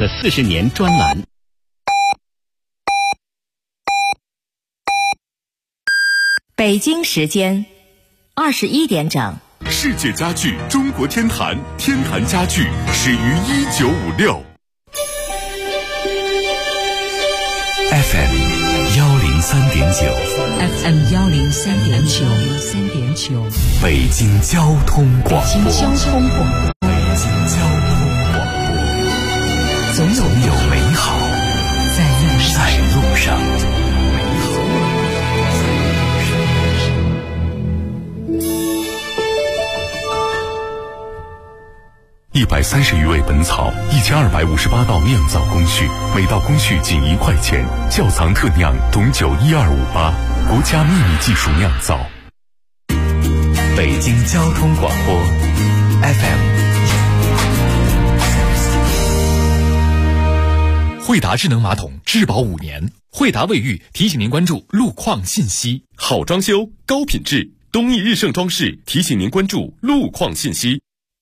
的40年专栏。 北京时间21点整。 世界家具中国天坛，天坛家具始于1956。FM 103.9， 北京交通广播，总有美好在路上。130余味本草，1258道酿造工序，每道工序仅1块钱。窖藏特酿董酒12588，国家秘密技术酿造。北京交通广播 FM。 惠达智能马桶质保5年，惠达卫浴提醒您关注路况信息。 好装修，高品质，东义日盛装饰提醒您关注路况信息。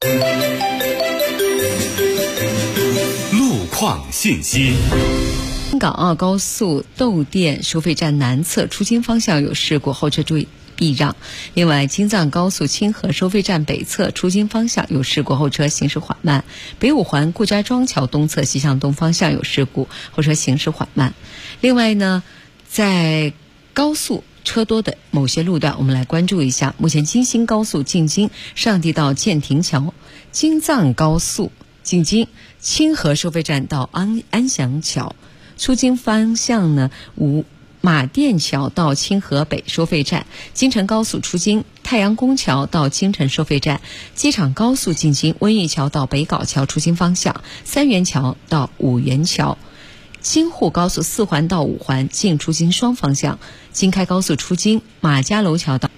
路况信息。 港澳高速窦店收费站南侧出京方向有事故，后车注意避让。另外，京藏高速清河收费站北侧出京方向有事故，后车行驶缓慢。北五环顾家庄桥东侧西向东方向有事故，后车行驶缓慢。另外呢，在高速车多的某些路段，我们来关注一下。目前京新高速进京上地到建亭桥，京藏高速进京清河收费站到安祥桥，出京方向呢马甸桥到清河北收费站，京承高速出京太阳宫桥到京承收费站，机场高速进京温榆桥到北碏桥出京方向，三元桥到五元桥，京沪高速4环到5环进出京双方向，京开高速出京马家楼桥到。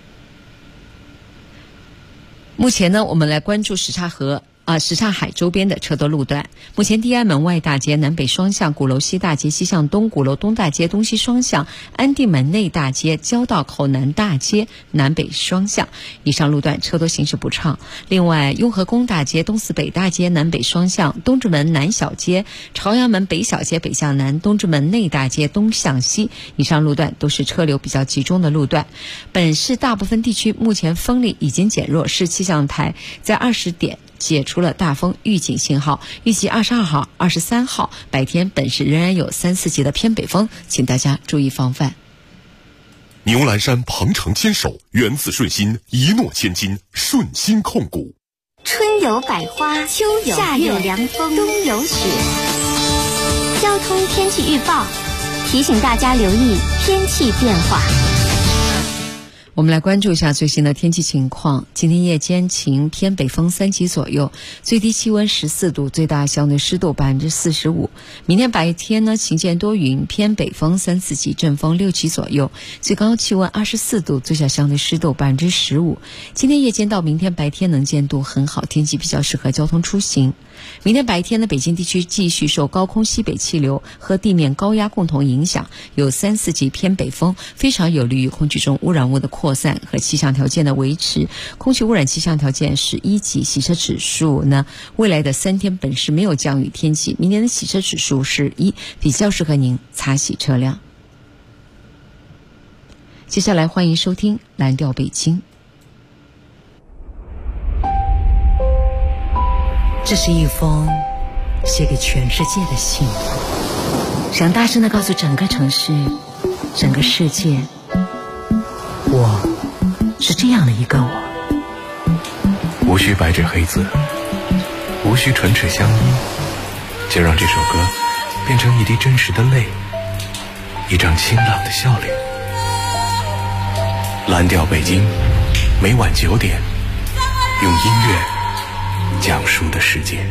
目前呢，我们来关注什刹海周边的车多路段。目前地安门外大街南北双向，鼓楼西大街西向东，鼓楼东大街东西双向，安定门内大街交道口南大街南北双向，以上路段车多行驶不畅。另外，雍和宫大街东四北大街南北双向，东直门南小街朝阳门北小街北向南，东直门内大街东向西，以上路段都是车流比较集中的路段。本市大部分地区目前风力已经减弱，市气象台在20点解除了大风预警信号，预计22号、23号白天本市仍然有3、4级的偏北风，请大家注意防范。 牛栏山鹏程坚守，源自顺心，一诺千金，顺心控股。 春有百花，秋有夏有凉风，冬有雪。交通天气预报提醒大家留意天气变化。 我们来关注一下最新的天气情况。今天夜间晴，偏北风3级左右，最低气温14度，最大相对湿度45%。明天白天呢，晴间多云，偏北风3、4级，阵风6级左右，最高气温24度，最小相对湿度15%。今天夜间到明天白天能见度很好，天气比较适合交通出行。明天白天呢，北京地区继续受高空西北气流和地面高压共同影响，有3、4级偏北风，非常有利于空气中污染物的扩散和气象条件的维持。空气污染气象条件是1级，洗车指数呢，未来的3天本市没有降雨天气，明年的洗车指数是1，比较适合您擦洗车辆。接下来欢迎收听蓝调北京。 这是一封写给全世界的信，想大声地告诉整个城市、整个世界，我是这样的一个我。 无需白纸黑字，无需唇齿相依，就让这首歌变成一滴真实的泪，一张清朗的笑脸。蓝调北京，每晚9点，用音乐讲述的世界。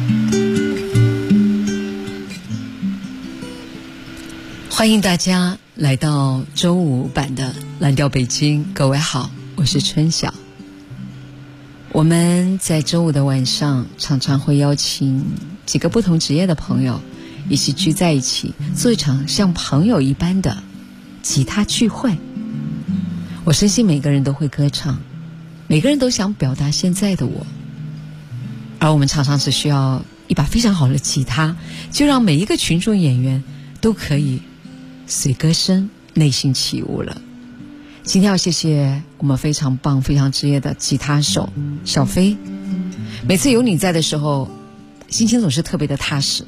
欢迎大家来到周五版的蓝调北京，各位好，我是春晓。我们在周五的晚上常常会邀请几个不同职业的朋友一起聚在一起，做一场像朋友一般的吉他聚会。我深信每个人都会歌唱，每个人都想表达现在的我，而我们常常只需要一把非常好的吉他，就让每一个群众演员都可以随歌声内心起舞了。今天要谢谢我们非常棒非常职业的吉他手小飞，每次有你在的时候心情总是特别的踏实。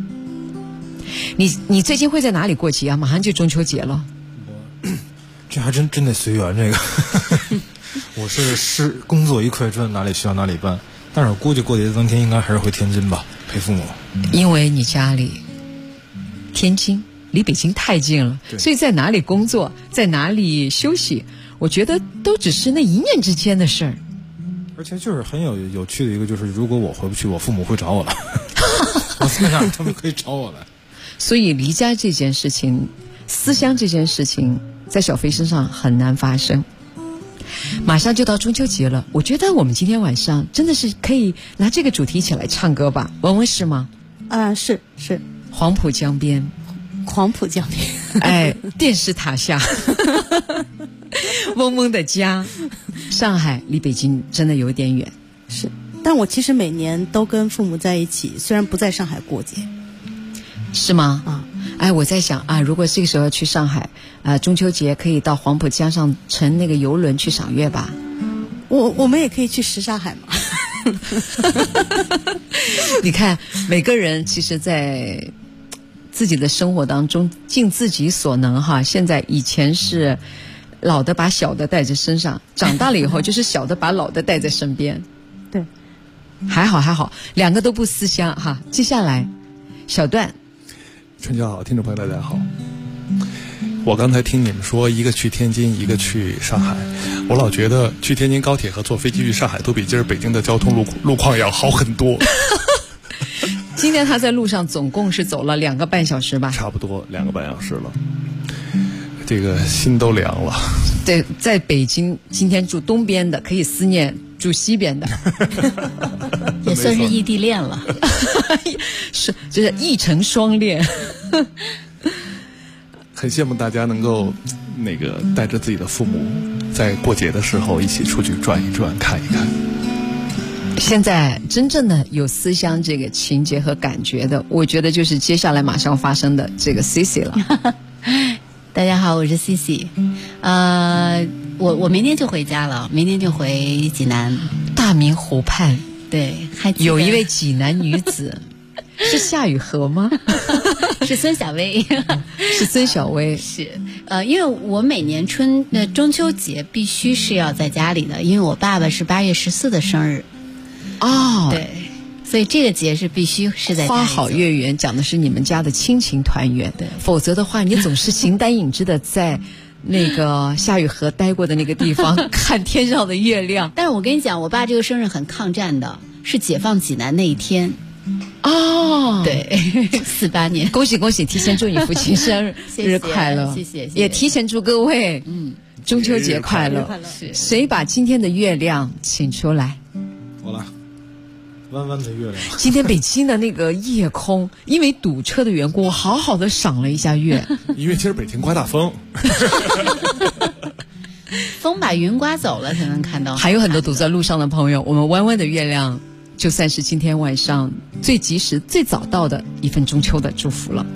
你最近会在哪里过节啊？马上就中秋节了。 这还真得随缘，这个我是工作一块砖，哪里需要哪里办，但是我估计过节当天应该还是回天津吧，陪父母。 因为你家里天津离北京太近了，所以在哪里工作在哪里休息，我觉得都只是那一念之间的事儿。 而且就是很有趣的一个，就是如果我回不去，我父母会找我来我在哪他们可以找我来。 所以离家这件事情，思乡这件事情在小飞身上很难发生。马上就到中秋节了，我觉得我们今天晚上真的是可以拿这个主题一起来唱歌吧。文文是吗？ 是黄浦江边， 黄浦江边哎，电视塔下嗡嗡的家。上海离北京真的有点远， 是，但我其实每年都跟父母在一起，虽然不在上海过节。 是吗？哎，我在想啊，如果这个时候去上海，中秋节可以到黄浦江上乘那个游轮去赏月吧。 我们也可以去什刹海嘛。 你看，每个人其实在自己的生活当中尽自己所能哈。现在以前是老的把小的带在身上，长大了以后就是小的把老的带在身边。 对， 还好，两个都不思乡哈。接下来，小段。 春晓好，听众朋友大家好。我刚才听你们说一个去天津一个去上海，我老觉得去天津高铁和坐飞机去上海都比今儿北京的交通路况要好很多。 今天他在路上总共是走了2个半小时吧， 差不多2个半小时了，这个心都凉了。 对，在北京今天住东边的可以思念住西边的也算是异地恋了。 是，就是一城双恋。 很羡慕大家能够带着自己的父母在过节的时候一起出去转一转看一看。 现在真正的有思乡这个情节和感觉的，我觉得就是接下来马上发生的这个 Cici 了。 大家好，我是 Cici。我明天就回家了，明天就回济南大明湖畔。 对，还有一位济南女子。是夏雨荷吗？ 是孙小薇。 是孙小薇。 是因为我每年中秋节必须是要在家里的，因为我爸爸是8月14的生日。 哦， 对，所以这个节是必须是在家里。 花好月圆讲的是你们家的亲情团圆， 对， 否则的话你总是形单影只的在那个夏雨荷待过的那个地方看天上的月亮。 但是我跟你讲，我爸这个生日很抗战的，是解放济南那一天。 哦， 对，48年， 恭喜恭喜！提前祝你父亲生日快乐， 谢谢， 也提前祝各位中秋节快乐。谁把今天的月亮请出来？ 我来，弯弯的月亮。 今天北京的那个夜空，因为堵车的缘故，我好好的赏了一下月。 因为今儿北京刮大风。 风把云刮走了才能看到。 还有很多堵在路上的朋友，我们弯弯的月亮就算是今天晚上最及时最早到的一份中秋的祝福了。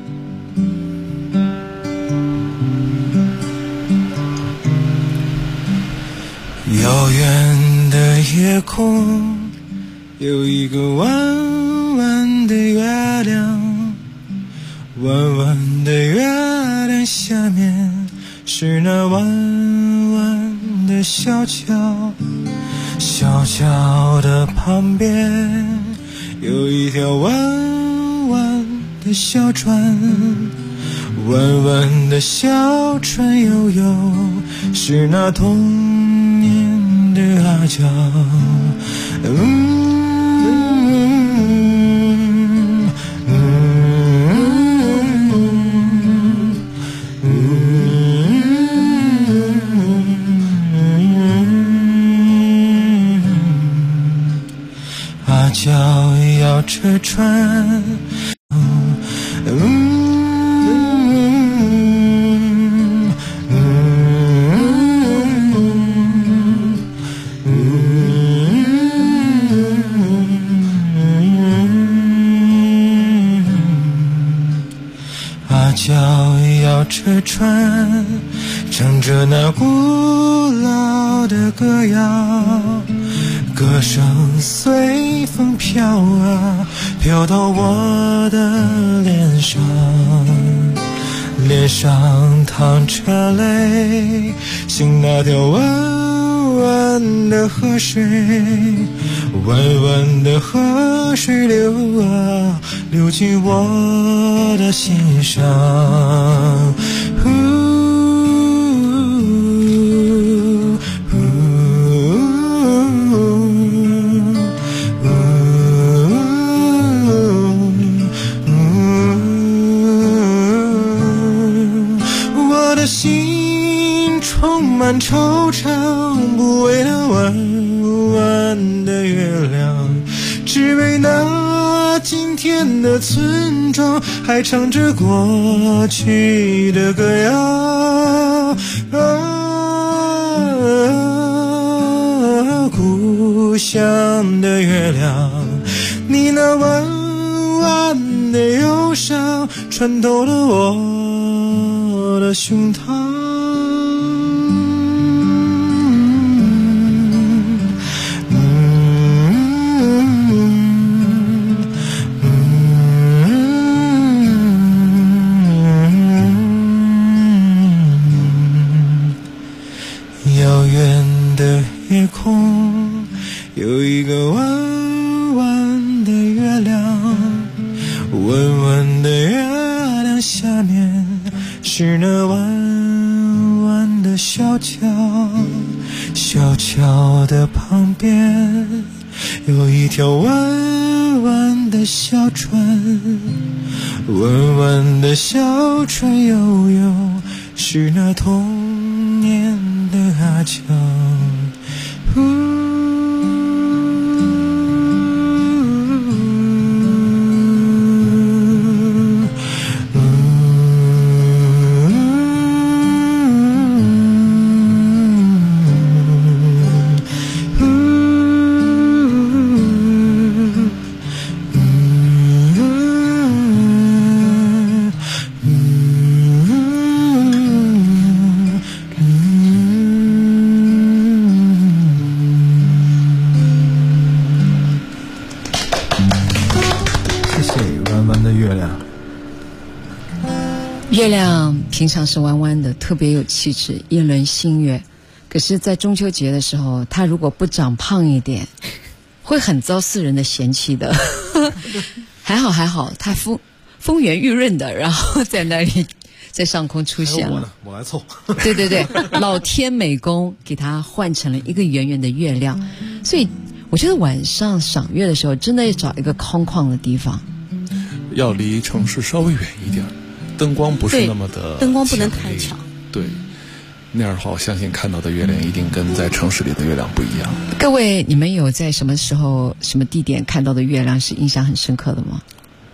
遥远的夜空有一个弯弯的月亮，弯弯的月亮下面是那弯弯的小桥，小桥的旁边有一条弯弯的小船，弯弯的小船悠悠是那童年的阿娇。 车船。小摇着船，唱着那古老的歌谣，歌声随风飘啊，飘到我的脸上，脸上淌着泪，像那条弯弯的河水，弯弯的河水流啊，流进我的心上。我的心充满惆怅，不为那弯弯的月亮，只为那今天的村庄还唱着过去的歌谣。故乡的月亮，你那弯弯的忧伤穿透了我的胸膛。遥远的夜空有一个弯弯的月亮，弯弯的月亮下面是那弯弯的小桥，小桥的旁边有一条弯弯的小船，弯弯的小船悠悠是那童年的阿强。 月亮平常是弯弯的，特别有气质，一轮新月。可是在中秋节的时候，它如果不长胖一点，会很遭世人的嫌弃的。还好它风圆玉润的，然后在那里在上空出现了。 我来凑。 对，老天美工给它换成了一个圆圆的月亮。所以我觉得晚上赏月的时候，真的要找一个空旷的地方， 要离城市稍微远一点，灯光不是那么的， 灯光不能太强。 对，那样的话，我相信看到的月亮一定跟在城市里的月亮不一样。 各位，你们有在什么时候、什么地点看到的月亮是印象很深刻的吗？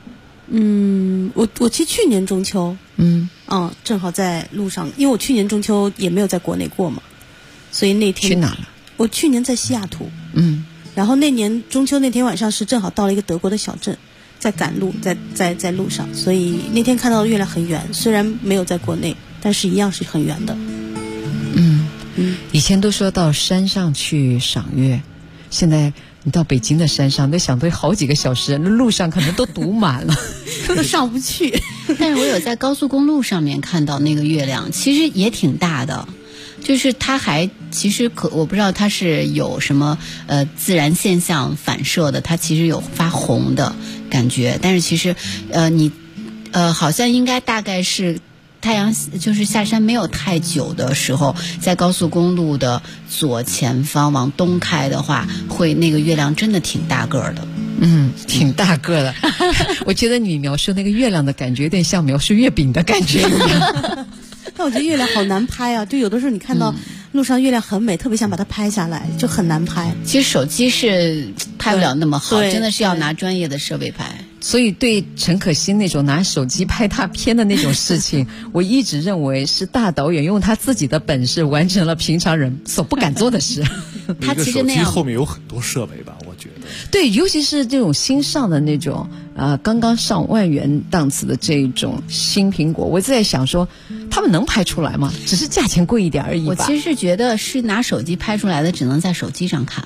我其实去年中秋，正好在路上，因为我去年中秋也没有在国内过嘛，所以那天去哪了？ 我去年在西雅图，然后那年中秋那天晚上是正好到了一个德国的小镇。在赶路，在路上，所以那天看到的月亮很圆，虽然没有在国内，但是一样是很圆的。 以前都说到山上去赏月，现在你到北京的山上，都想对好几个小时，那路上可能都堵满了， 都上不去。 但是我有在高速公路上面看到那个月亮，其实也挺大的。就是它还其实我不知道它是有什么自然现象反射的，它其实有发红的感觉，但是其实你好像应该大概是太阳就是下山没有太久的时候，在高速公路的左前方往东开的话，会那个月亮真的挺大个的。 挺大个的。我觉得你描述那个月亮的感觉有点像描述月饼的感觉一样。 但我觉得月亮好难拍啊，就有的时候你看到路上月亮很美，特别想把它拍下来，就很难拍。 其实手机是拍不了那么好，真的是要拿专业的设备拍。 所以对陈可辛那种拿手机拍大片的那种事情，我一直认为是大导演用他自己的本事完成了平常人所不敢做的事。 他其实那样，手机后面有很多设备吧，我觉得。 对，尤其是这种新上的那种刚刚上万元档次的这种新苹果，我在想说，他们能拍出来吗？只是价钱贵一点而已吧。 我其实是觉得是拿手机拍出来的，只能在手机上看。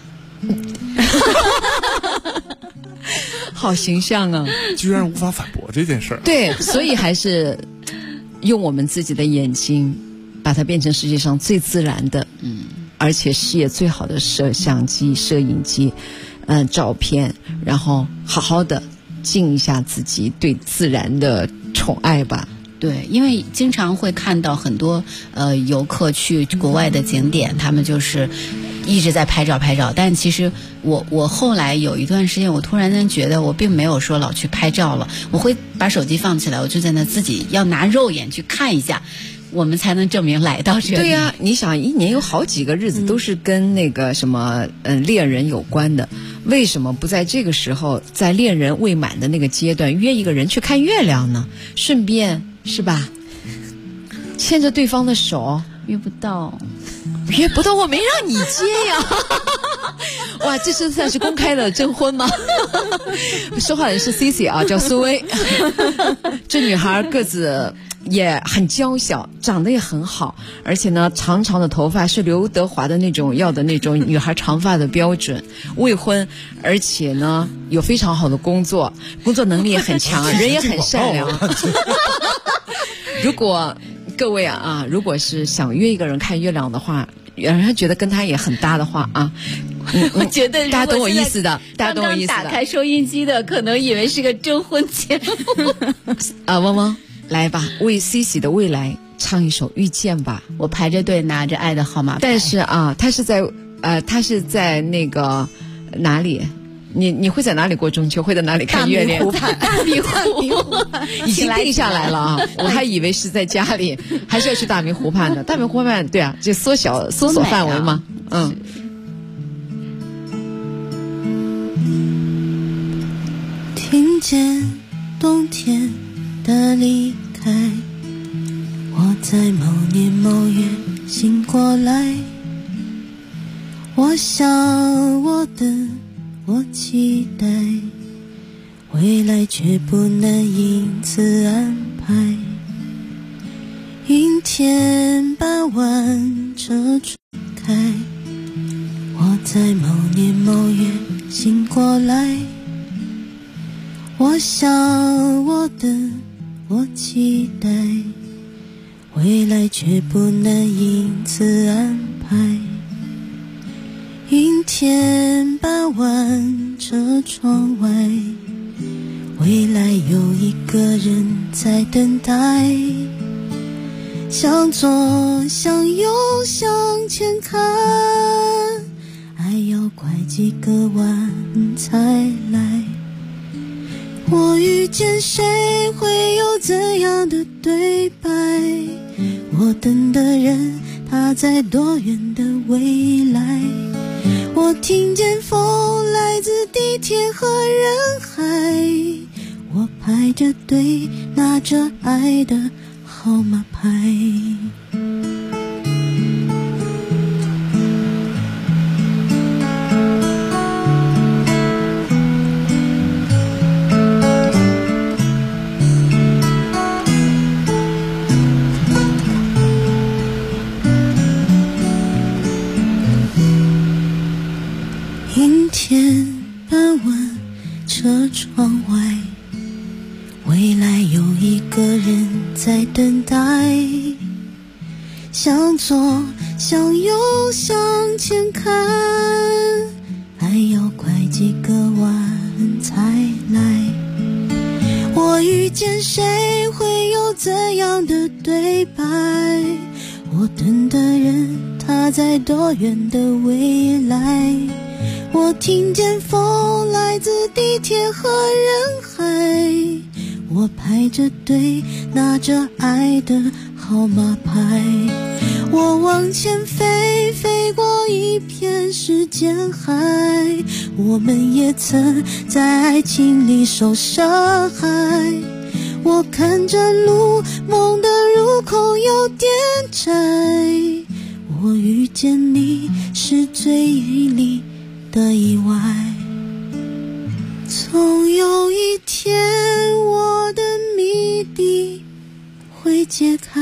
好形象啊！ 居然无法反驳这件事儿。 对，所以还是用我们自己的眼睛，把它变成世界上最自然的，而且视野最好的摄像机、摄影机，照片，然后好好的尽一下自己对自然的宠爱吧。 对，因为经常会看到很多游客去国外的景点，他们就是一直在拍照，但其实我后来有一段时间，我突然间觉得我并没有说老去拍照了，我会把手机放起来，我就在那自己要拿肉眼去看一下，我们才能证明来到这里。 对呀，你想一年有好几个日子都是跟那个什么恋人有关的，为什么不在这个时候，在恋人未满的那个阶段约一个人去看月亮呢？顺便是吧，牵着对方的手。 约不到， 我没让你接呀！哇，这是算是公开的征婚吗？说话人是 Cici 啊，叫苏薇。这女孩个子也很娇小，长得也很好，而且呢，长长的头发是刘德华的那种要的那种女孩长发的标准。未婚，而且呢有非常好的工作能力也很强，人也很善良。如果各位如果是想约一个人看月亮的话，让人觉得跟他也很搭的话我觉得大家懂我意思的， 刚刚打开收音机的可能以为是个征婚节目。 汪汪，来吧，为 Cici 的未来唱一首《遇见》吧。 我排着队拿着爱的号码牌， 但是他是在那个哪里？你会在哪里过中秋？会在哪里看月亮？ 大明湖已经定下来了啊！我还以为是在家里，还是要去大明湖畔的。大明湖畔，对啊，就缩索范围嘛。 听见冬天的离开，我在某年某月醒过来，我想我等。我期待未来，却不能因此安排。阴天傍晚车窗开，我在某年某月醒过来，我想我等我期待未来，却不能因此安排。阴天傍晚车窗外，未来有一个人在等待，向左向右向前看，爱要拐几个弯才来。我遇见谁会有怎样的对白，我等的人他在多远的未来。我听见风来自地铁和人海，我排着队拿着爱的号码牌。阴天傍晚车窗外，未来有一个人在等待，向左向右向前看，爱要拐几个弯才来。我遇见谁会有怎样的对白，我等的人他在多远的未来。我听见风来自地铁和人海，我排着队拿着爱的号码牌。我往前飞，飞过一片时间海，我们也曾在爱情里受伤害。我看着路，梦的入口有点窄，我遇见你是最绮丽的意外。总有一天我的谜底会解开。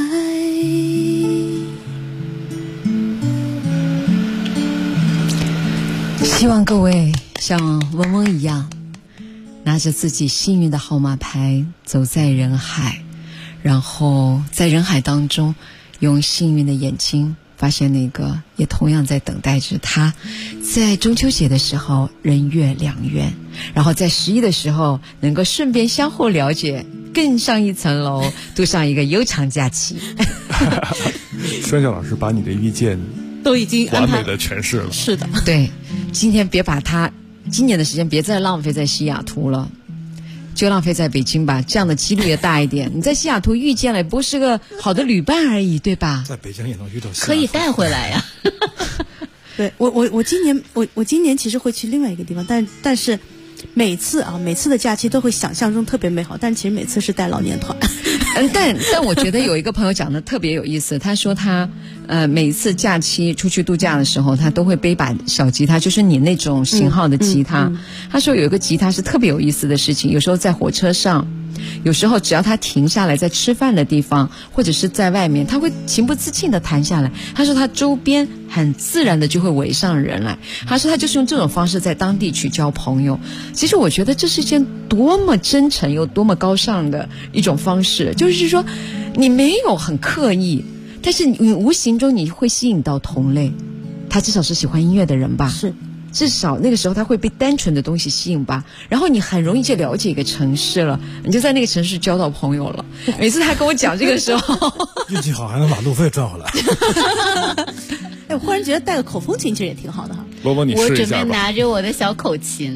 希望各位像嗡嗡一样拿着自己幸运的号码牌走在人海，然后在人海当中用幸运的眼睛发现那个也同样在等待着他，在中秋节的时候人月两圆，然后在11的时候能够顺便相互了解，更上一层楼，度上一个悠长假期。 孙笑老师把你的遇见都已经完美的诠释了。 是的， 对，今天别把它今年的时间别再浪费在西雅图了，就浪费在北京吧，这样的几率也大一点。你在西雅图遇见了，不是个好的旅伴而已，对吧？ 在北京也能遇到西雅图， 可以带回来呀。 对，我今年其实会去另外一个地方，但是每次的假期都会想象中特别美好，但其实每次是带老年团。 但我觉得有一个朋友讲的特别有意思，他说他每一次假期出去度假的时候，他都会背把小吉他，就是你那种型号的吉他。他说有一个吉他是特别有意思的事情，有时候在火车上，有时候只要他停下来在吃饭的地方或者是在外面，他会情不自禁地弹下来。他说他周边很自然的就会围上人来，他说他就是用这种方式在当地去交朋友。其实我觉得这是一件多么真诚又多么高尚的一种方式，就是说你没有很刻意，但是你无形中你会吸引到同类，他至少是喜欢音乐的人吧， 是至少那个时候他会被单纯的东西吸引吧，然后你很容易就了解一个城市了，你就在那个城市交到朋友了。每次他跟我讲这个时候运气好还能把路费赚回来。 哎，我忽然觉得带个口风琴其实也挺好的哈。 罗伯，你我试一下吧。 准备拿着我的小口琴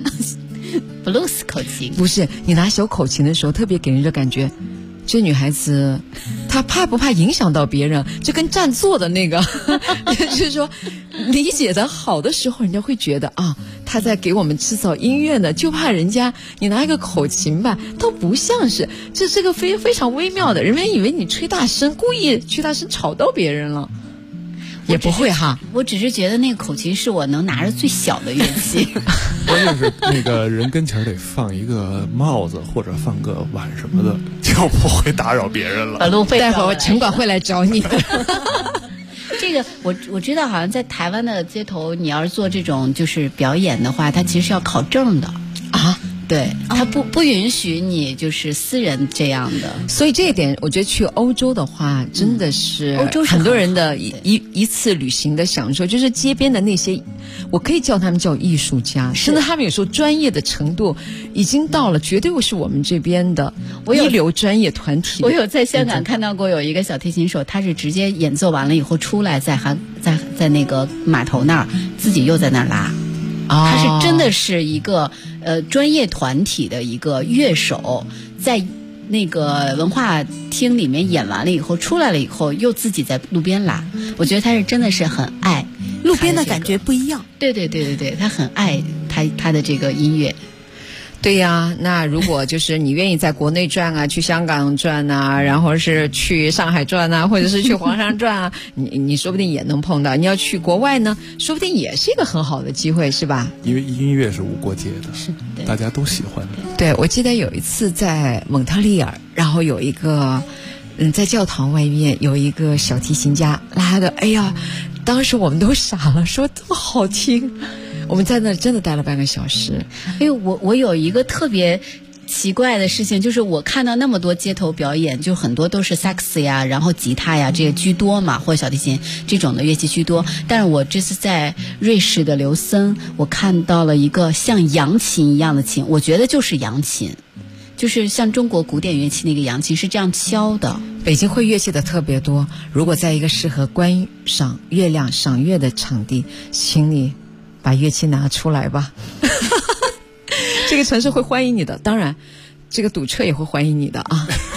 ，blues 口琴。 不是，你拿小口琴的时候特别给人的感觉，这女孩子她怕不怕影响到别人，就跟占座的那个就是说理解的好的时候，人家会觉得啊，她在给我们制造音乐呢，就怕人家你拿一个口琴吧，都不像是，这是个非常微妙的，人们以为你吹大声，故意吹大声吵到别人了。也不会哈， 我只是觉得那个口琴是我能拿着最小的乐器。 关键是那个人跟前得放一个帽子或者放个碗什么的，就不会打扰别人了。 把路费待会儿城管会来找你。 这个我知道，好像在台湾的街头，你要是做这种就是表演的话，它其实是要考证的啊。 对，他不允许你就是私人这样的， 所以这一点我觉得去欧洲的话真的是很多人的一次旅行的享受，就是街边的那些，我可以叫他们叫艺术家，甚至他们有时候专业的程度已经到了绝对是我们这边的一流专业团体。 我有在香港看到过有一个小提琴手，他是直接演奏完了以后出来在那个码头那儿自己又在那儿拉。他是真的是一个专业团体的一个乐手，在那个文化厅里面演完了以后出来了以后又自己在路边拉。我觉得他是真的是很爱路边的感觉不一样。 对，他很爱他的这个音乐。 对呀，那如果就是你愿意在国内转啊，去香港转啊，然后是去上海转啊，或者是去黄山转啊，你说不定也能碰到。你要去国外呢，说不定也是一个很好的机会，是吧？ 因为音乐是无国界的， 是大家都喜欢的。 对，我记得有一次在蒙特利尔，然后有一个在教堂外面有一个小提琴家拉的，哎呀，当时我们都傻了，说这么好听。我们在那真的待了半个小时。 因为我有一个特别奇怪的事情，就是我看到那么多街头表演，就很多都是萨克斯呀，然后吉他呀这些居多嘛，或者小提琴这种的乐器居多。但是我这次在瑞士的琉森，我看到了一个像扬琴一样的琴，我觉得就是扬琴，就是像中国古典乐器那个扬琴是这样敲的。 北京会乐器的特别多，如果在一个适合观赏月亮赏月的场地，请你把乐器拿出来吧。这个城市会欢迎你的，当然这个堵车也会欢迎你的啊。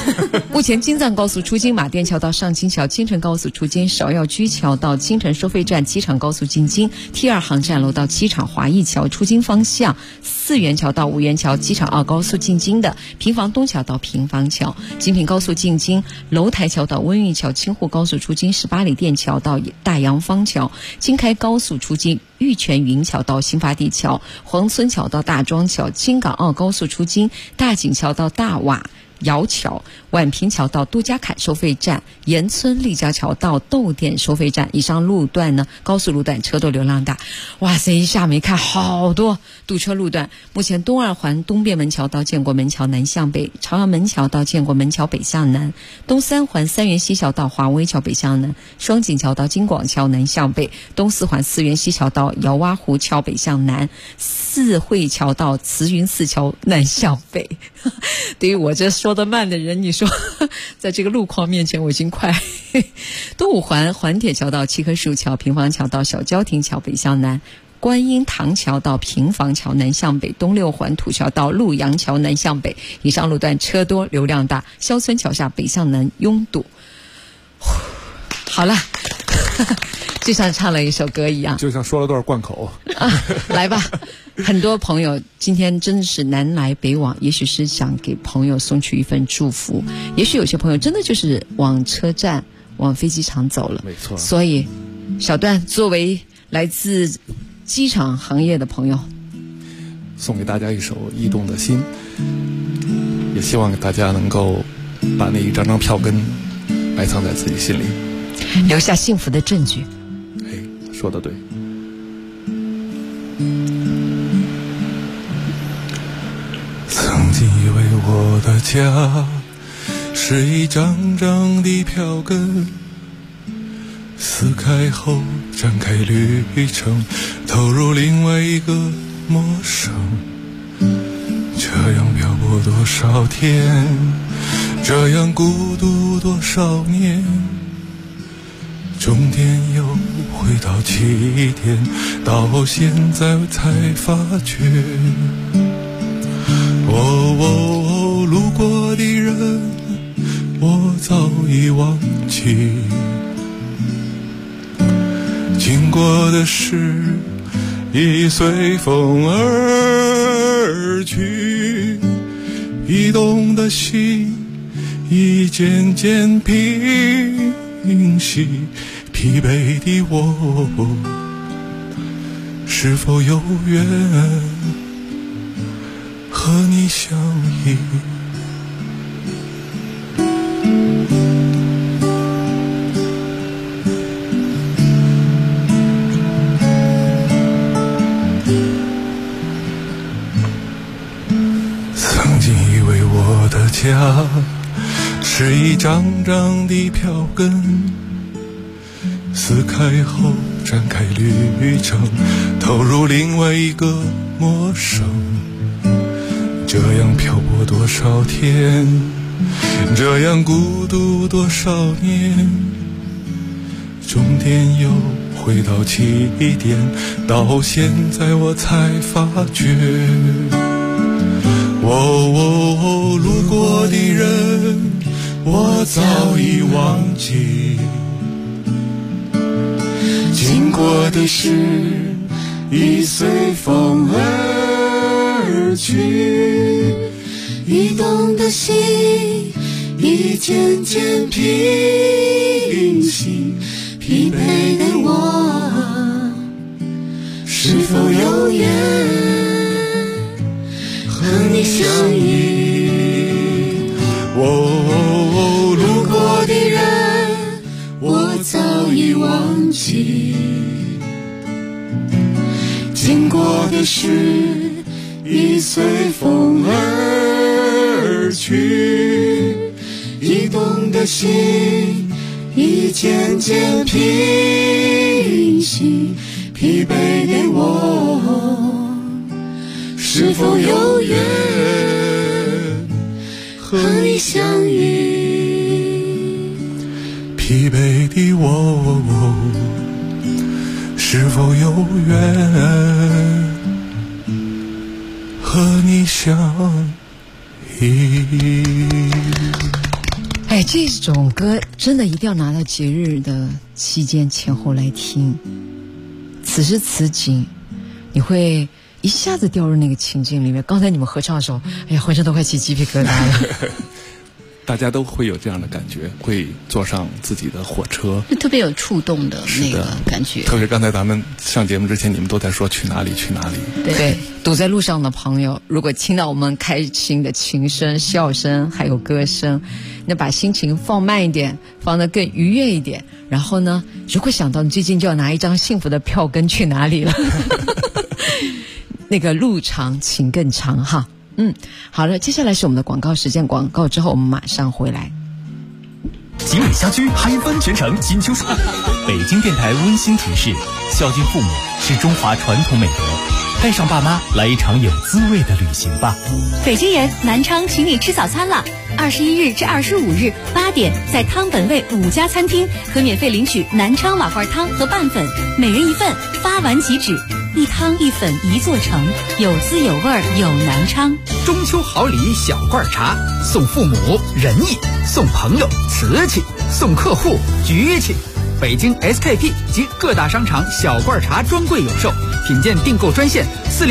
目前京藏高速出京马甸桥到上清桥，京承高速出京芍药居桥到京承收费站，机场高速进京 T2 航站楼到机场华谊桥出京方向，四元桥到五元桥，机场2高速进京的平房东桥到平房桥，京平高速进京楼台桥到温榆桥，清沪高速出京18里店桥到大洋坊桥，京开高速出京玉泉云桥到新发地桥，黄村桥到大庄桥，京港澳高速出京大井桥到大瓦窑桥，宛平桥到杜家坎收费站，盐村立交桥到窦店收费站。以上路段呢，高速路段车多流量大。哇塞，一下没看好多堵车路段。目前东二环东便门桥到建国门桥南向北，朝阳门桥到建国门桥北向南，东三环三元西桥到华威桥北向南，双井桥到金广桥南向北，东四环四元西桥到窑洼湖桥北向南，四惠桥到慈云寺桥南向北。对于我这说得慢的人，你说在这个路况面前我已经快。东五环环铁桥到七棵树桥，平房桥到小交亭桥北向南，观音堂桥到平房桥南向北，东六环土桥到陆阳桥南向北。以上路段车多流量大，肖村桥下北向南拥堵。好了，就像唱了一首歌一样， 就像说了段贯口啊，来吧。很多朋友今天真是南来北往，也许是想给朋友送去一份祝福，也许有些朋友真的就是往车站往飞机场走了， 没错。 所以小段作为来自机场行业的朋友， 送给大家一首《驿动的心》，也希望大家能够把那一张张票根埋藏在自己心里， 留下幸福的证据。 说得对。 曾经以为我的家是一张张的票根，撕开后展开旅程，投入另外一个陌生。这样漂泊多少天，这样孤独多少年，终点又回到起点，到现在才发觉，路过的人我早已忘记，经过的事已随风而去，移动的心已渐渐平息，疲惫的我是否有缘和你相依？曾经以为我的家是一张张的票根，撕开后展开旅程，投入另外一个陌生。这样漂泊多少天，这样孤独多少年，终点又回到起点，到现在我才发觉，路过的人我早已忘记，经过的事已随风而去，移动的心已渐渐平息，疲惫的我是否有缘和你相依？路过的人我早已忘记，经过的事已随风而去，移动的心已渐渐平息，疲惫的我是否有缘和你相依？疲惫的我是否有缘和你相依？ 哎，这种歌真的一定要拿到节日的期间前后来听。此时此景，你会一下子掉入那个情境里面。刚才你们合唱的时候，哎呀，浑身都快起鸡皮疙瘩了。 大家都会有这样的感觉，会坐上自己的火车， 特别有触动的那个感觉。 特别是刚才咱们上节目之前，你们都在说去哪里去哪里。 对，堵在路上的朋友，如果听到我们开心的琴声、笑声还有歌声，那把心情放慢一点，放得更愉悦一点。然后呢，如果想到你最近就要拿一张幸福的票根去哪里了，那个路长情更长哈。好了，接下来是我们的广告时间，广告之后我们马上回来。 集美家居嗨翻全城金秋爽。北京电台温馨提示：孝敬父母是中华传统美德，带上爸妈来一场有滋味的旅行吧。 北京人，南昌请你吃早餐了。21日至25日8点，在汤本味5家餐厅可免费领取南昌瓦罐汤和拌粉，每人1份，发完即止。一汤一粉一座城，有滋有味有南昌。 中秋好礼小罐茶，送父母仁义，送朋友瓷器，送客户局气。北京 SKP 及各大商场小罐茶专柜有售，品鉴订购专线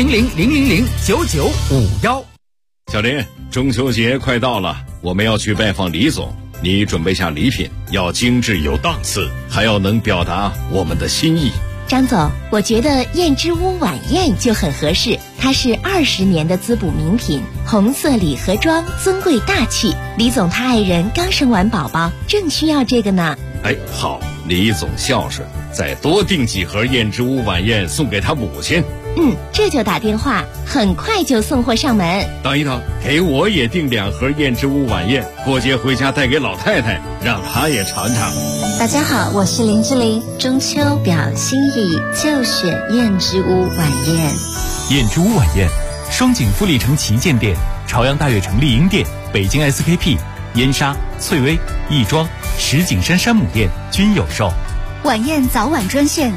400-000-9951。 小林，中秋节快到了，我们要去拜访李总，你准备下礼品，要精致有档次，还要能表达我们的心意。 张总，我觉得燕之屋晚宴就很合适，它是20年的滋补名品，红色礼盒装，尊贵大气。李总他爱人刚生完宝宝，正需要这个呢。 哎，好，李总孝顺，再多订几盒燕之屋晚宴送给他母亲。 这就打电话，很快就送货上门。 等一等，给我也订2盒燕之屋晚宴，过节回家带给老太太，让她也尝尝。 大家好，我是林志玲，中秋表心意就选燕之屋晚宴。 燕之屋晚宴，双井富力城旗舰店、朝阳大悦城丽婴店、北京 SKP、燕莎、翠微、亦庄、石景山山姆店均有售。 晚宴早晚专线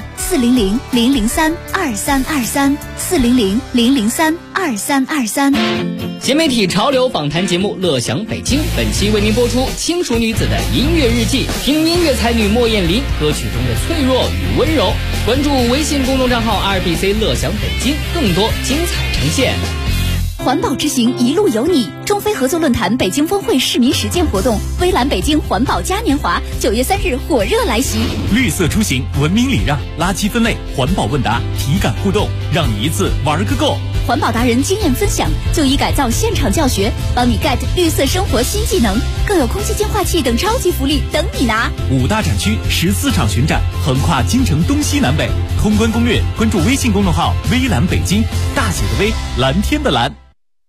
400-003-2323，400-003-2323。 新媒体潮流访谈节目《乐享北京》，本期为您播出轻熟女子的音乐日记，听音乐才女莫艳琳歌曲中的脆弱与温柔。关注微信公众账号 RBC 乐享北京，更多精彩呈现。 环保之行一路有你，中非合作论坛北京峰会市民实践活动，微蓝北京环保嘉年华9月3日火热来袭。 绿色出行，文明礼让，垃圾分类，环保问答，体感互动，让你一次玩个够。 环保达人经验分享，就医改造现场教学，帮你 get 绿色生活新技能，更有空气净化器等超级福利等你拿。 5大展区14场巡展，横跨京城东西南北，通关攻略关注微信公众号微蓝北京，大写的微，蓝天的蓝。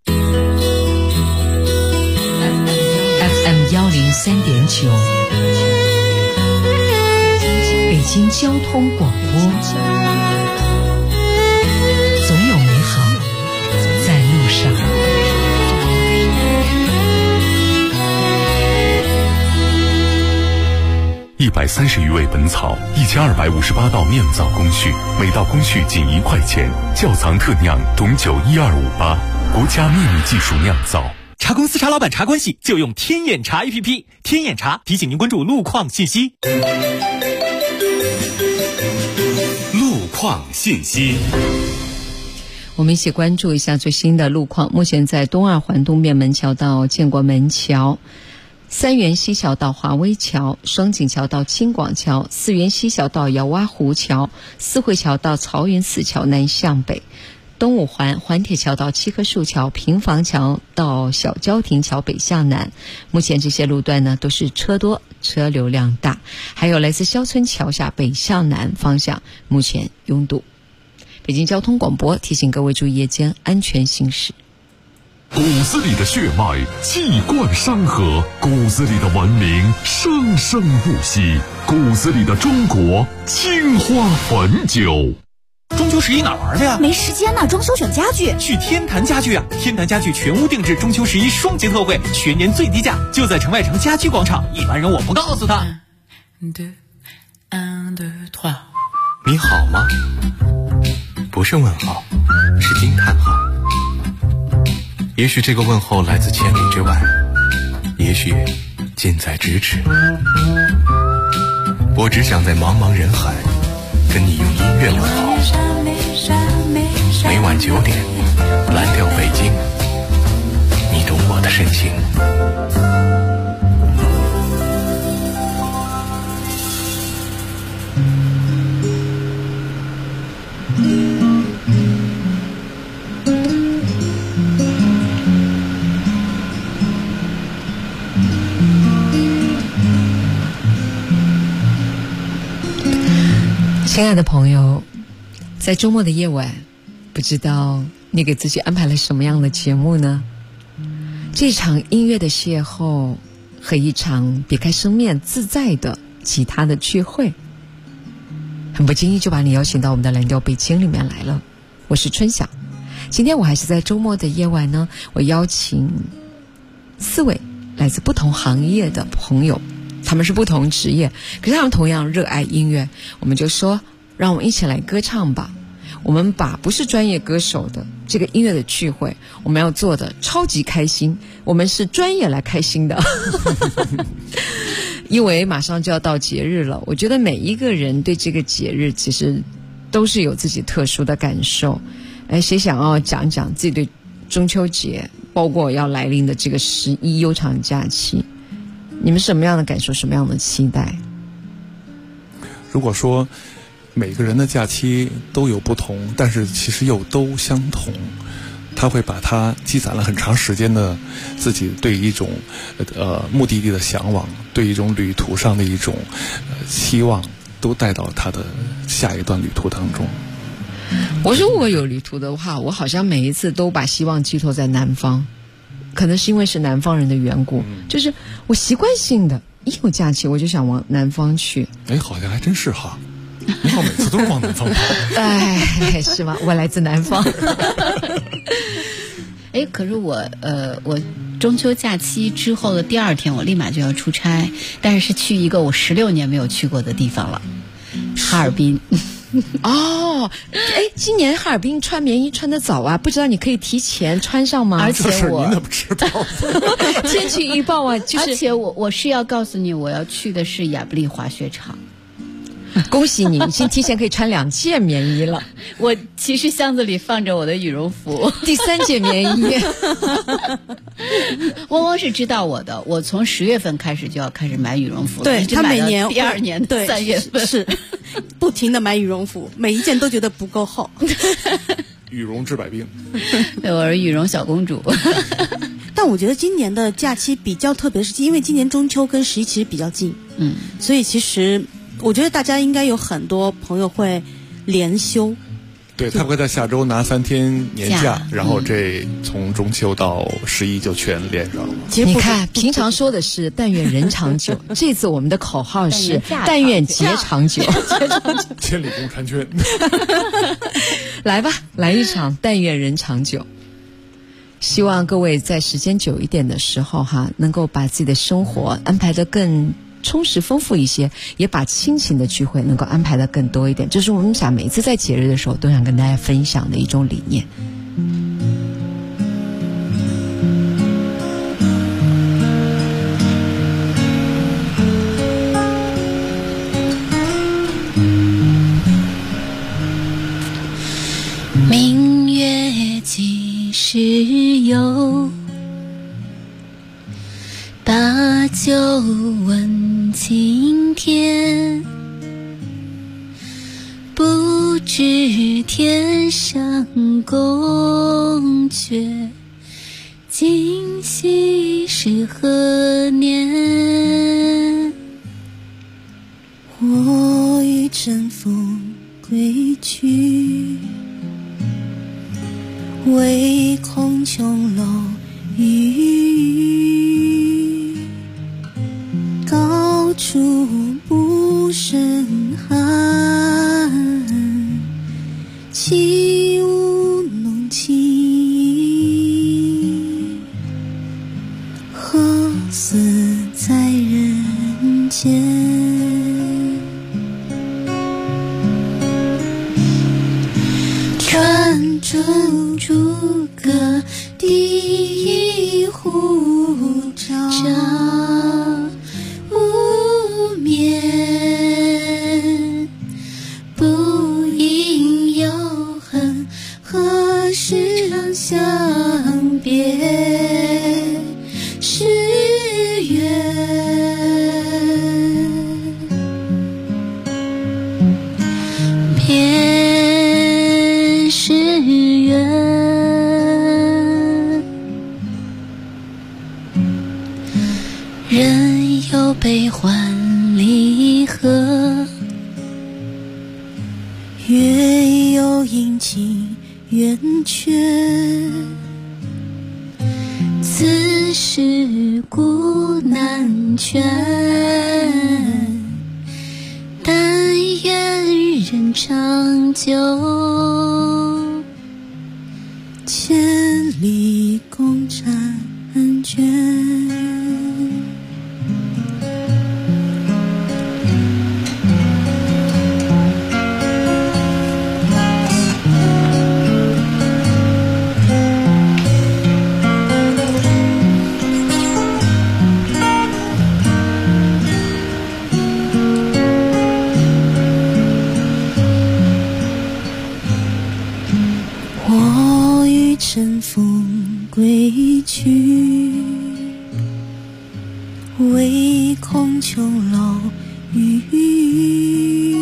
FM 103.9，北京交通广播，总有美好在路上。 130余味本草，1258道酿造工序，每道工序仅1块钱。窖藏特酿董酒12588，国家秘密技术酿造。 茶公司茶老板茶关系就用天眼茶 APP， 天眼茶提醒您关注路况信息。 路况信息， 我们一起关注一下最新的路况。目前在东二环东便门桥到建国门桥、三元西桥到华威桥、双井桥到青广桥、四元西桥到窑洼湖桥、四惠桥到曹云寺桥南向北、东五环环铁桥到七棵树桥、平房桥到小郊亭桥北向南。目前这些路段呢都是车多，车流量大。还有来自肖村桥下北向南方向目前拥堵。北京交通广播提醒各位注意夜间安全行驶。 骨子里的血脉气贯山河，骨子里的文明生生不息，骨子里的中国青花汾酒。 中秋11哪玩去呀？ 没时间呢，装修选家具。 去天坛家具啊！天坛家具全屋定制中秋11双节特惠，全年最低价，就在城外城家居广场。一般人我不告诉他。 你好吗？不是问号，是惊叹号。也许这个问候来自千里之外，也许近在咫尺。我只想在茫茫人海跟你用音乐问好。每晚9点，蓝调北京，你懂我的深情。 亲爱的朋友，在周末的夜晚，不知道你给自己安排了什么样的节目呢？这场音乐的邂逅和一场别开生面自在的吉他的聚会，很不经意就把你邀请到我们的蓝调北京里面来了。我是春晓，今天我还是在周末的夜晚呢，我邀请4位来自不同行业的朋友，他们是不同职业，可是他们同样热爱音乐。我们就说让我们一起来歌唱吧。我们把不是专业歌手的这个音乐的聚会，我们要做的超级开心，我们是专业来开心的因为马上就要到节日了，我觉得每一个人对这个节日其实都是有自己特殊的感受。谁想要讲讲自己对中秋节包括要来临的这个11悠长假期，你们什么样的感受，什么样的期待？ 如果说每个人的假期都有不同，但是其实又都相同，他会把他积攒了很长时间的自己对一种目的地的向往，对一种旅途上的一种期望，都带到他的下一段旅途当中。 我说我有旅途的话，我好像每一次都把希望寄托在南方，可能是因为是南方人的缘故，就是我习惯性的一有假期我就想往南方去。 好像还真是哈，你好，每次都是往南方跑。 是吗？我来自南方。 可是我中秋假期之后的第2天，我立马就要出差，但是去一个我16年没有去过的地方了，哈尔滨。 今年哈尔滨穿棉衣穿得早啊，不知道你可以提前穿上吗？ 而且我你怎么知道？ 天气预报啊， 而且我是要告诉你，我要去的是亚布力滑雪场。 恭喜你，你先提前可以穿2件棉衣了。 我其实箱子里放着我的羽绒服， 第3件棉衣。 汪汪是知道我的，我从10月份开始就要开始买羽绒服了， 对，他每年第2年的3月份是不停的买羽绒服，每一件都觉得不够厚。 羽绒治百病。 对，我是羽绒小公主。 但我觉得今年的假期比较特别，是因为今年中秋跟11其实比较近，所以其实我觉得大家应该有很多朋友会连休。 对，他会在下周拿3天年假，然后这从中秋到11就全连上了。 你看，平常说的是但愿人长久，这次我们的口号是但愿节长久。 千里共婵娟。 来吧，来一场但愿人长久。希望各位在时间久一点的时候能够把自己的生活安排得更充实丰富一些，也把亲情的聚会能够安排得更多一点，这是我们想每次在节日的时候都想跟大家分享的一种理念。 明月几时有，把酒问青天，不知天上宫阙，今夕是何年？我欲乘风归去，唯恐琼楼玉宇，高处不胜寒，起舞弄清影，何似在人间？传烛诸葛第一壶，朝悲欢离合，月有阴晴圆缺，此事古难全，但愿人长久，千里共婵娟。我欲乘风归去，唯恐琼楼玉宇，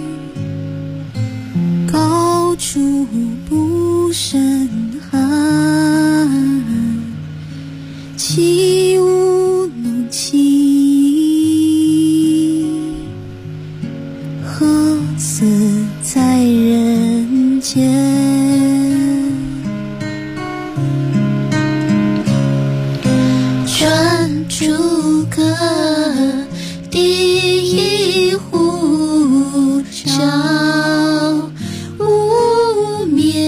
高处不胜寒，起舞弄清影，何似在人间。转朱阁，第一壶照无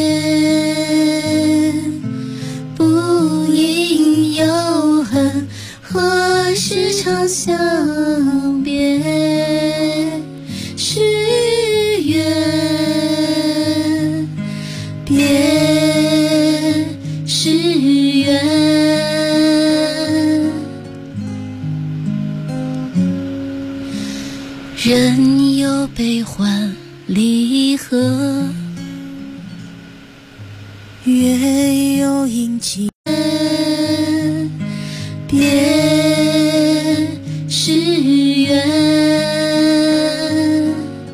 眠，不应有恨，何时长相别？是缘，别是缘。人有悲欢离合，月有阴晴，别是缘。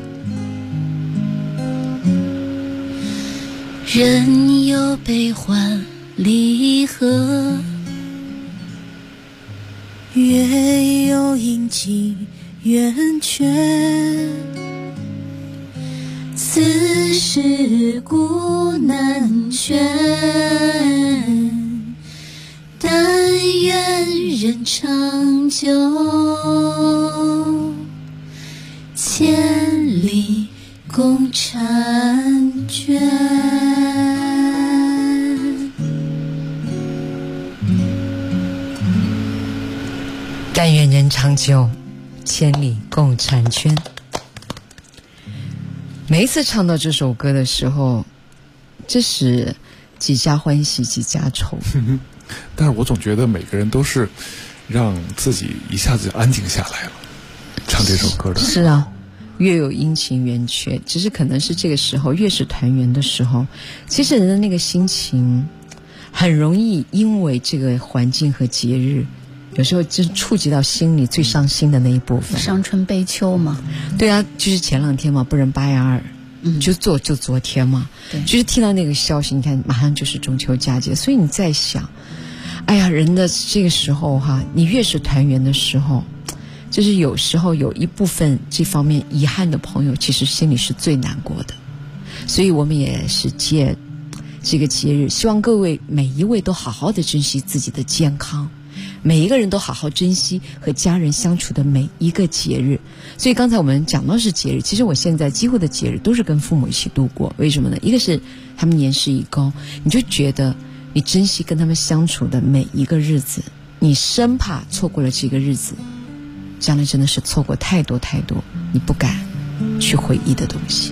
人有悲欢离合，月有阴晴圆缺，此事古难全，但愿人长久，千里共婵娟。 但愿人长久，千里共婵娟。每一次唱到这首歌的时候，这是几家欢喜几家愁。 但是我总觉得每个人都是让自己一下子安静下来了，唱这首歌的。 是啊，月有阴晴圆缺，只是可能是这个时候越是团圆的时候，其实人的那个心情很容易因为这个环境和节日，有时候就触及到心里最伤心的那一部分。 伤春悲秋嘛。 对啊，就是前两天嘛，不仁8·2，就昨天嘛。对，就是听到那个消息，你看马上就是中秋佳节，所以你在想，哎呀，人的这个时候哈，你越是团圆的时候，就是有时候有一部分这方面遗憾的朋友，其实心里是最难过的。所以我们也是借这个节日，希望各位每一位都好好的珍惜自己的健康，每一个人都好好珍惜和家人相处的每一个节日。所以刚才我们讲到是节日，其实我现在几乎的节日都是跟父母一起度过。为什么呢？一个是他们年事已高，你就觉得你珍惜跟他们相处的每一个日子，你生怕错过了这个日子，将来真的是错过太多太多你不敢去回忆的东西。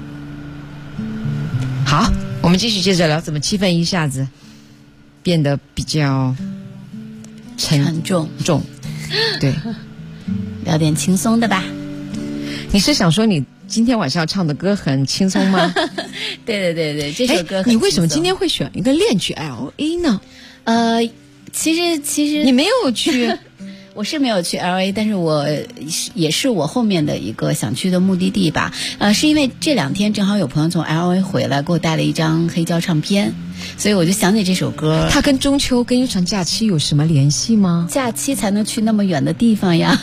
好，我们继续接着聊，怎么气氛一下子变得比较沉重。对， 聊点轻松的吧。 你是想说你今天晚上要唱的歌很轻松吗？ 对，这首歌很轻松。 你为什么今天会选一个恋曲 LA 呢？ 其实你没有去我是没有去 LA， 但是我也是我后面的一个想去的目的地吧。是因为这2天正好有朋友从 LA 回来，给我带了一张黑胶唱片，所以我就想起这首歌。 它跟中秋跟悠长假期有什么联系吗？ 假期才能去那么远的地方呀。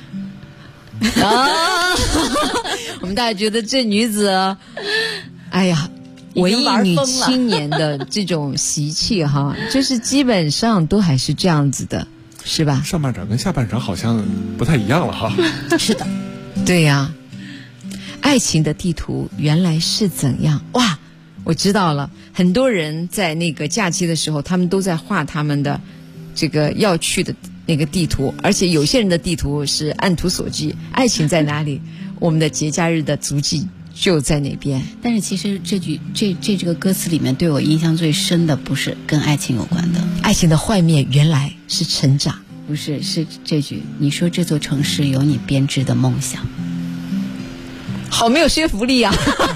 我们大家觉得这女子，哎呀，文艺女青年的这种习气哈，就是基本上都还是这样子的。是吧？ 上半场跟下半场好像不太一样了哈。 是的， 对呀。爱情的地图原来是怎样？哇，我知道了。很多人在那个假期的时候，他们都在画他们的这个要去的那个地图，而且有些人的地图是按图索骥。爱情在哪里？我们的节假日的足迹就在那边。 但是其实这个歌词里面对我印象最深的不是跟爱情有关的， 爱情的坏面原来是成长。 不是，是这句，你说这座城市有你编织的梦想。 好没有说服力啊。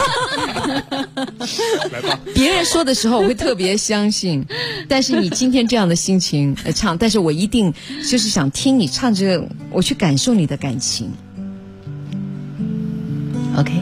来吧。 别人说的时候我会特别相信，但是你今天这样的心情唱，但是我一定就是想听你唱这个，我去感受你的感情。 OK，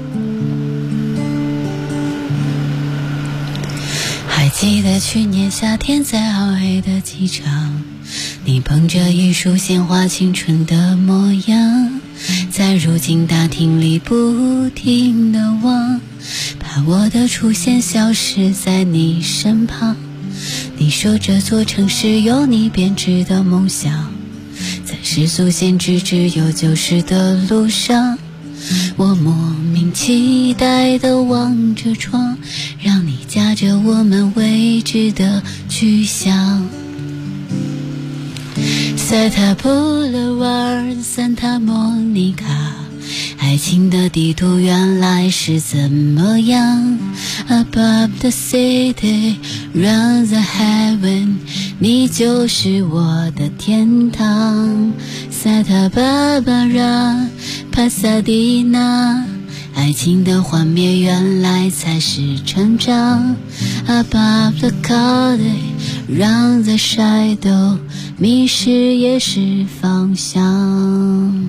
还记得去年夏天在奥黑的机场，你捧着一束鲜花青春的模样，在如今大厅里不停地望，怕我的出现消失在你身旁。你说这座城市有你编织的梦想，在世俗限制只有90的路上，我莫名期待地望着窗，让你驾着我们未知的去向。Santa Boulevard Santa Monica， 爱情的地图原来是怎么样。 Above the city runs the heaven， 你就是我的天堂。Santa Barbara Pasadena， 爱情的幻灭原来才是成长。 Above the clouds runs the shadow， 迷失也是方向。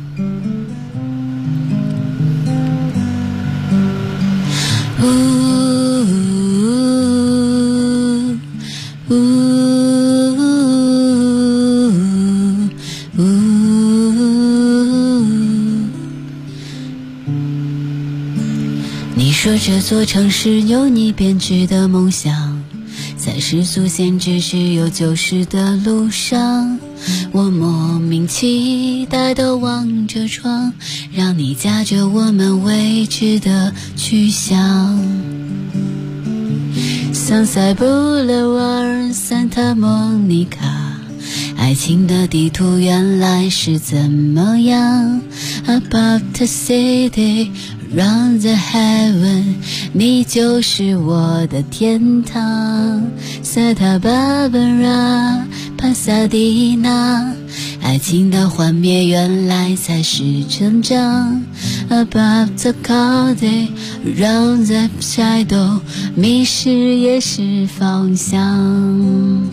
你说这座城市有你编织的梦想，在世俗限制只有90的路上，我莫名期待地望着窗，让你驾着我们未知的去向。Sunset Boulevard Santa Monica， 爱情的地图原来是怎么样。 Above the city runs the heaven， 你就是我的天堂。 Santa Barbara Pasadena， 爱情的幻灭原来才是成长。 Above the clouds runs the shadow， 迷失也是方向。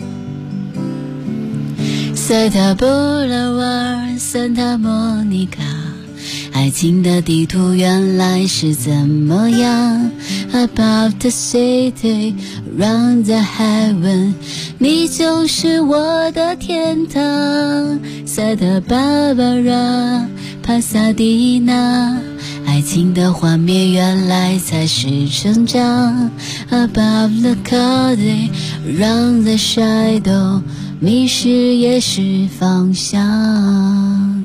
Santa Boulevard Santa Monica， 爱情的地图原来是怎么样。 Above the city runs the heaven， 你就是我的天堂。 Santa Barbara Pasadena， 爱情的幻灭原来才是成长。 Above the clouds runs the shadow， 迷失也是方向。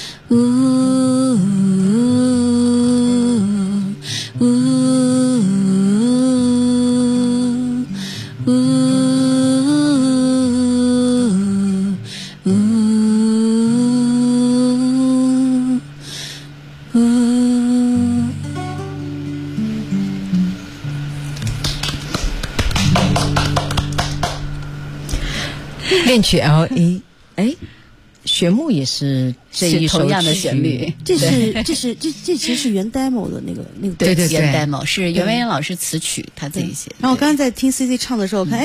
恋曲 LA， 哎，玄牧也是这一首同样的旋律， 这其实是原 demo 的那个对原 demo 是袁惟仁老师词曲他自己写。 然后我刚才在听 CC 唱的时候，我看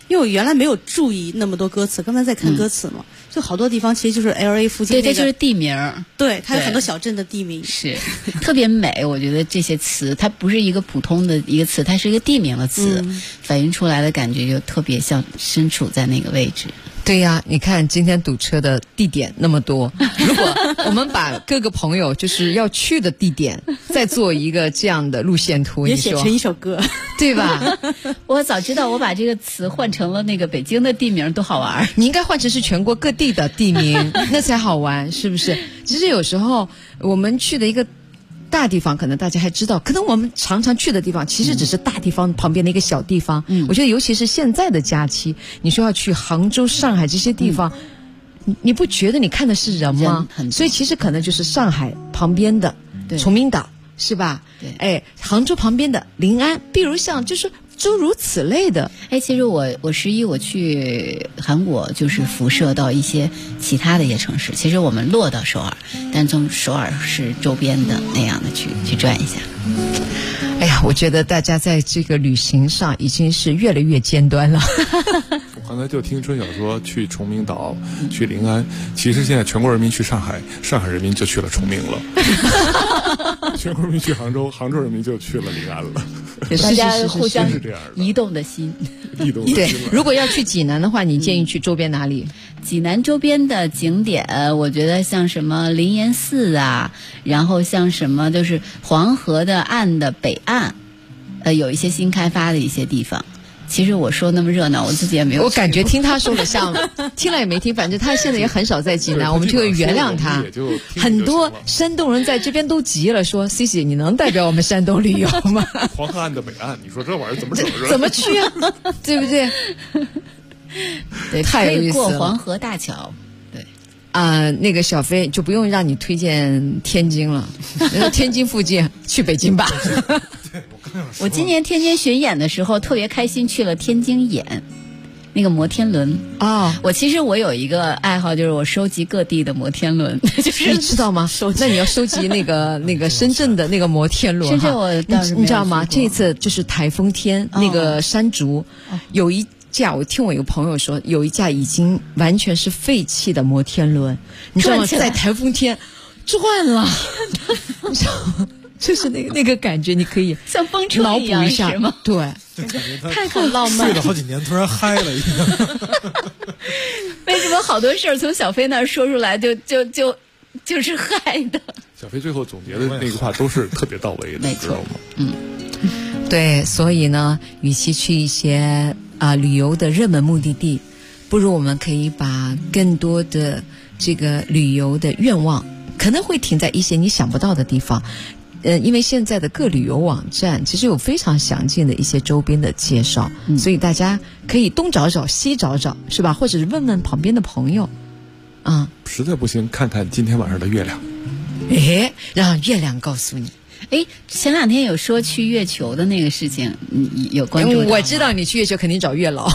因为我原来没有注意那么多歌词，刚才在看歌词嘛，就好多地方其实就是 LA 附近、那个， 对，这就是地名。 对，它有很多小镇的地名， 是特别美。我觉得这些词，它不是一个普通的一个词，它是一个地名的词，反映出来的感觉就特别像身处在那个位置。 对呀，你看今天堵车的地点那么多，如果我们把各个朋友就是要去的地点再做一个这样的路线图， 也写成一首歌， 对吧？ 我早知道我把这个词换成了那个北京的地名多好玩。 你应该换成是全国各地的地名，那才好玩，是不是？其实有时候我们去的一个大地方可能大家还知道，可能我们常常去的地方其实只是大地方旁边的一个小地方。我觉得尤其是现在的假期，你说要去杭州、上海这些地方，你不觉得你看的是人吗？所以其实可能就是上海旁边的崇明岛，是吧？对，哎，杭州旁边的临安，比如像就是诸如此类的。 哎，其实我11我去韩国就是辐射到一些其他的一些城市，其实我们落到首尔，但从首尔市周边的那样的去转一下。 哎呀，我觉得大家在这个旅行上已经是越来越尖端了。 我刚才就听春晓说去崇明岛、去临安，其实现在全国人民去上海，上海人民就去了崇明了；全国人民去杭州，杭州人民就去了临安了。 大家互相移动的心， 对。如果要去济南的话，你建议去周边哪里？ 济南周边的景点，我觉得像什么灵岩寺啊，然后像什么就是黄河的岸的北岸，有一些新开发的一些地方。其实我说那么热闹，我自己也没有。 我感觉听他说的像，听了也没听，反正他现在也很少在济南，我们就会原谅他。很多山东人在这边都急了，说 ：“Cici， 你能代表我们山东旅游吗？” 黄河岸的北岸，你说这玩意儿怎么整？ 怎么去啊？对不对？ 对， 太有意思了。 可以过黄河大桥。对那个小飞就不用让你推荐天津了，天津附近去北京吧。 我今年天津巡演的时候特别开心，去了天津演那个摩天轮啊。 其实我有一个爱好，就是我收集各地的摩天轮，就是你知道吗？那你要收集那个深圳的那个摩天轮。 深圳我你知道吗？这次就是台风天，那个山竹有一架，我听我一个朋友说，有一架已经完全是废弃的摩天轮，你知道吗？在台风天转了，你知道吗？就是那个感觉，你可以像风车脑补一下是吗？ 对， 太好浪漫了。 睡了好几年，突然嗨了一样。 为什么好多事儿从小飞那儿说出来就是嗨的？ 小飞最后总结的那个话都是特别到位的， 没错。 对，所以呢，与其去一些旅游的热门目的地，不如我们可以把更多的这个旅游的愿望，可能会停在一些你想不到的地方。因为现在的各旅游网站其实有非常详尽的一些周边的介绍，所以大家可以东找找西找找，是吧？或者是问问旁边的朋友啊。 实在不行，看看今天晚上的月亮。 哎，让月亮告诉你。 哎，前2天有说去月球的那个事情，你有关注到吗？ 我知道你去月球肯定找月老。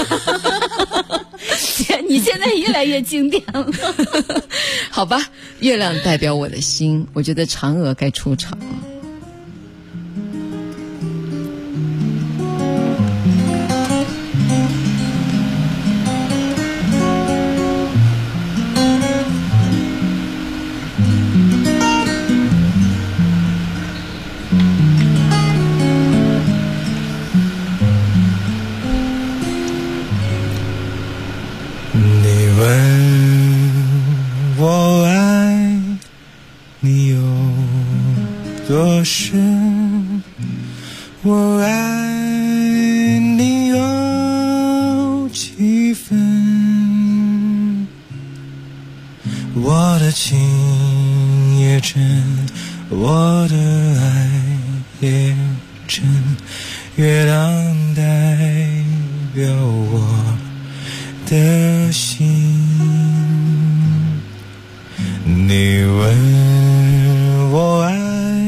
你现在越来越经典了。 好吧，月亮代表我的心，我觉得嫦娥该出场了。 多深，我爱你有几分，我的情也真，我的爱也真，月亮代表我的心。你问我爱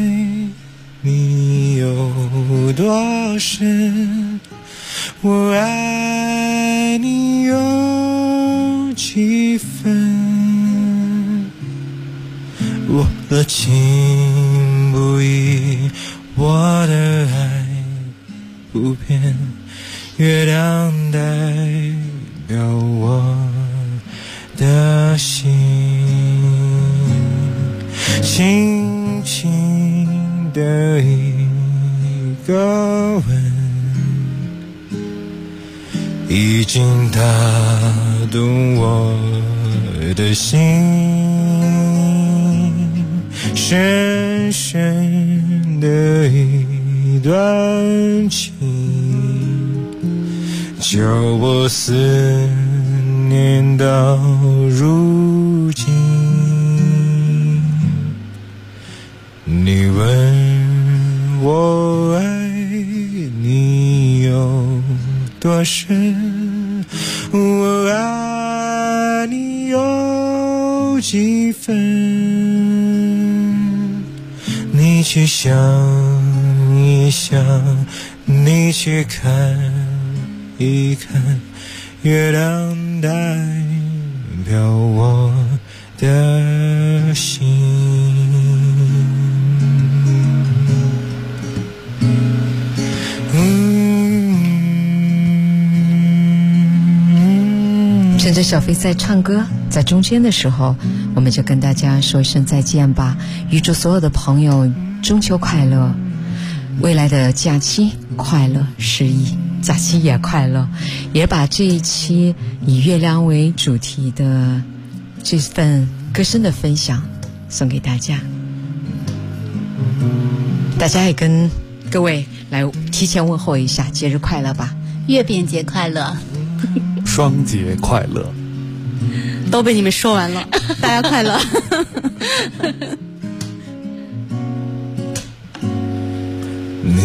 你有多深，我爱你有几分，我的情不移，我的爱不变， 月亮代表我的心，轻轻的一个吻，已经打动我的心，深深的一段情，叫我思念到如今。你问我爱你有多深，我爱你有几分，你去想一想，你去看一看，月亮代表我的心。 趁着小飞在唱歌，在中间的时候，我们就跟大家说一声再见吧。预祝所有的朋友中秋快乐，未来的假期快乐诗意，假期也快乐，也把这一期以月亮为主题的这份歌声的分享送给大家。大家也跟各位来提前问候一下，节日快乐吧， 月饼节快乐， 双节快乐， 都被你们说完了，大家快乐。 你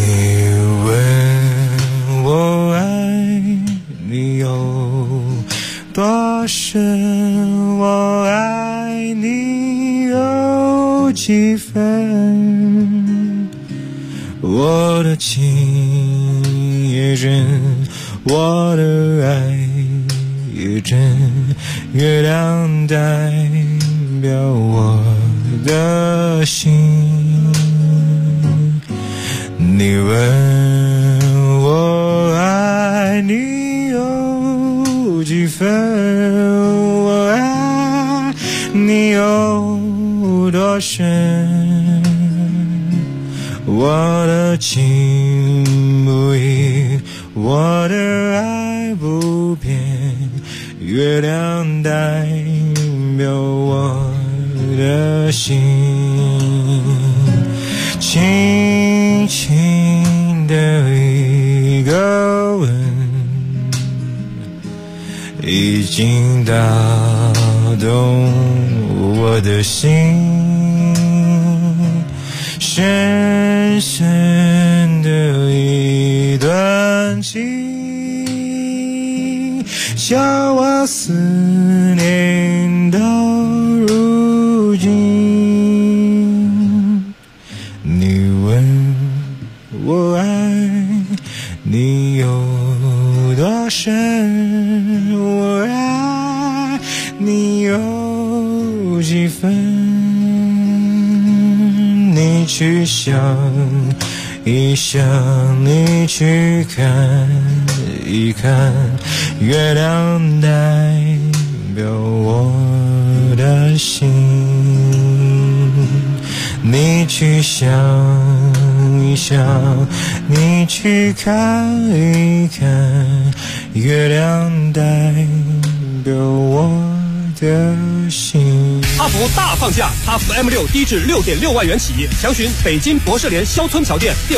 问我爱你有多深，我爱你有几分，我的情也真，我的爱也真，月亮代表我的心。你问我爱你有几分，我爱你有多深，我的情不移，我的爱不变，月亮代表我的心，轻轻的一个吻，已经打动我的心，深深的一段情，叫我思念到如今。你问我爱你有多深，我爱你有几分，你去想一想，你去看一看，月亮代表我的心，你去想一想，你去看一看，月亮代表我的心。 哈弗大放价，哈弗M6低至6.6万元起，详询北京博士联肖村桥店，电话